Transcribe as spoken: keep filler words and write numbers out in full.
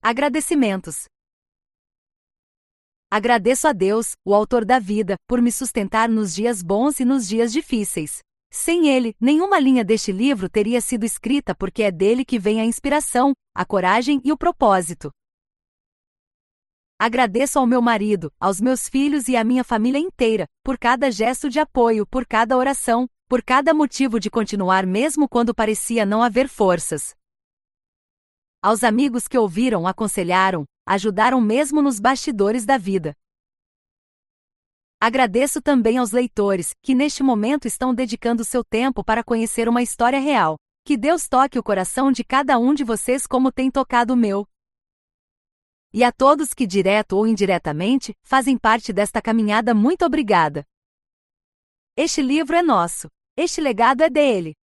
Agradecimentos. Agradeço a Deus, o autor da vida, por me sustentar nos dias bons e nos dias difíceis. Sem ele, nenhuma linha deste livro teria sido escrita porque é dele que vem a inspiração, a coragem e o propósito. Agradeço ao meu marido, aos meus filhos e à minha família inteira, por cada gesto de apoio, por cada oração, por cada motivo de continuar mesmo quando parecia não haver forças. Aos amigos que ouviram, aconselharam, ajudaram mesmo nos bastidores da vida. Agradeço também aos leitores, que neste momento estão dedicando seu tempo para conhecer uma história real. Que Deus toque o coração de cada um de vocês como tem tocado o meu. E a todos que, direto ou indiretamente, fazem parte desta caminhada, muito obrigada. Este livro é nosso. Este legado é dele.